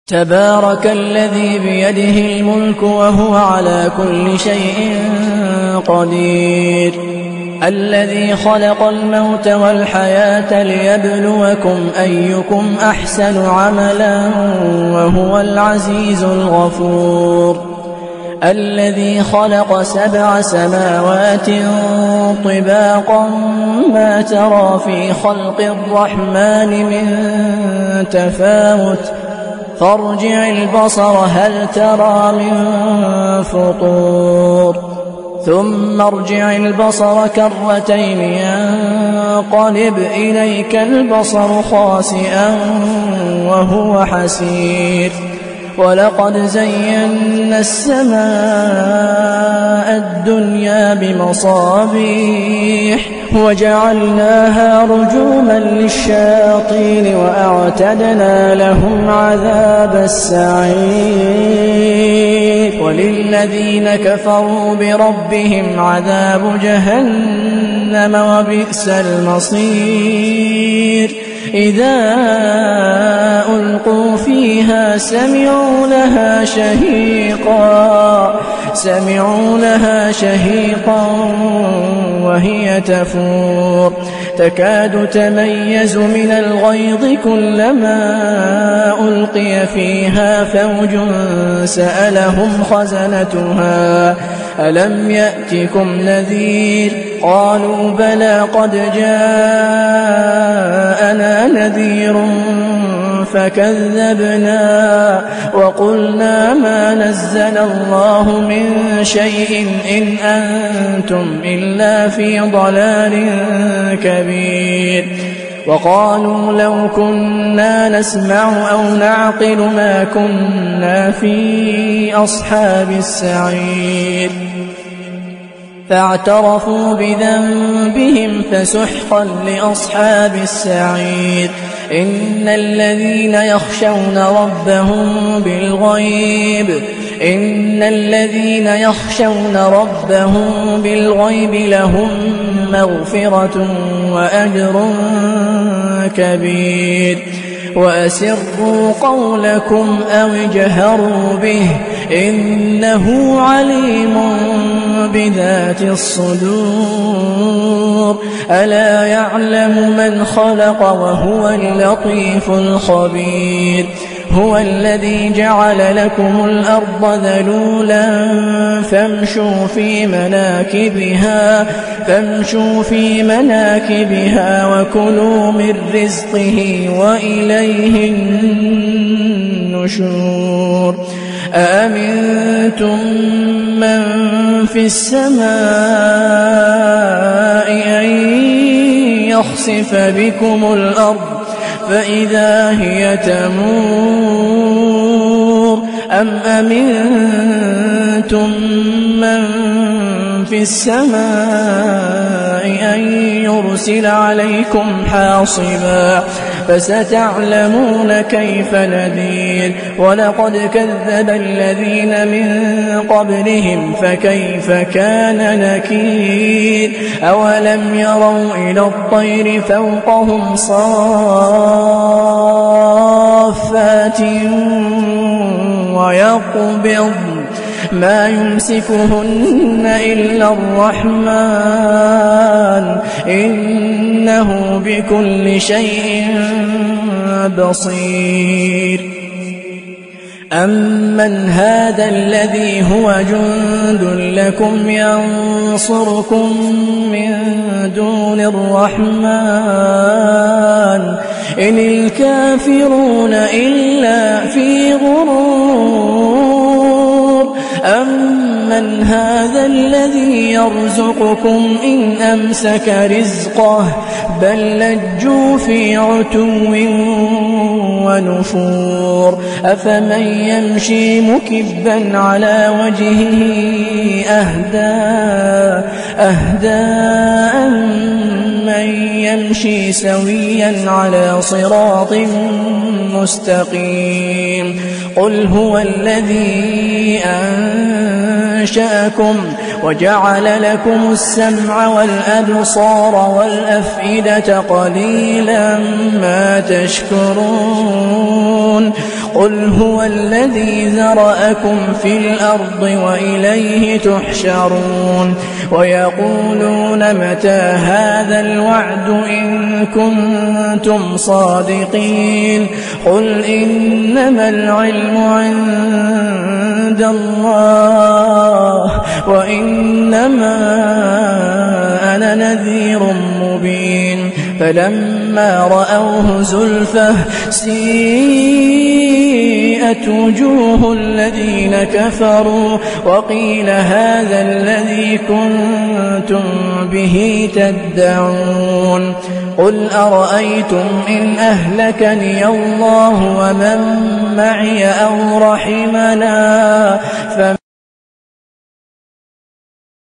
تبارك الذي بيده الملك وهو على كل شيء قدير الذي خلق الموت والحياة ليبلوكم أيكم أحسن عملا وهو العزيز الغفور الذي خلق 7 سماوات طباقا ما ترى في خلق الرحمن من تفاوت فارجع البصر هل ترى من فطور ثم ارجع البصر كرتين ينقلب إليك البصر خاسئا وهو حسير ولقد زينا السماء الدنيا بمصابيح وجعلناها رجوما للشياطين وأعتدنا لهم عذاب السعير وللذين كفروا بربهم عذاب جهنم وبئس المصير إذا ألقوا فيها سمعوا لها شهيقا وهي تفور تكاد تميز من الغيظ كلما ألقي فيها فوج سألهم خزنتها ألم يأتكم نذير قالوا بلى قد جاءنا نذير فكذبنا وقلنا ما نزل الله من شيء إن أنتم إلا في ضلال كبير وقالوا لو كنا نسمع أو نعقل ما كنا في أصحاب السعير فاعترفوا بذنبهم فسحقا لأصحاب السعير إن الذين يخشون ربهم بالغيب لهم مغفرة وأجر كبير وأسروا قولكم أو اجهروا به إنه عليم بذات الصدور ألا يعلم من خلق وهو اللطيف الخبير هو الذي جعل لكم الأرض ذلولا فامشوا في مناكبها وكلوا من رزقه وإليه النشور أأمنتم من في السماء أن يخسف بكم الأرض فإذا هي تمور أم أمنتم من في السماء أن يرسل عليكم حاصبا فستعلمون كيف نذير ولقد كذب الذين من قبلهم فكيف كان نكير أولم يروا إلى الطير فوقهم صافات ويقبض ما يمسكهن إلا الرحمن إنه بكل شيء بصير أمن هذا الذي هو جند لكم ينصركم من دون الرحمن إن الكافرون إلا في غرور أمن هذا الذي يرزقكم إن أمسك رزقه بل لجوا في عتو ونفور أفمن يمشي مكبا على وجهه أهدى من يمشي سويا على صراط مستقيم قل هو الذي أنشأكم وجعل لكم السمع والأبصار والأفئدة قليلا ما تشكرون قل هو الذي ذرأكم في الأرض وإليه تحشرون ويقولون متى هذا الوعد إن كنتم صادقين قل إنما العلم عند الله وإنما أنا نذير مبين فلما رأوه زلفة سيئت وجوه الذين كفروا وقيل هذا الذي كنتم به تدعون قل أرأيتم إن أهلكني الله ومن معي أو رحمنا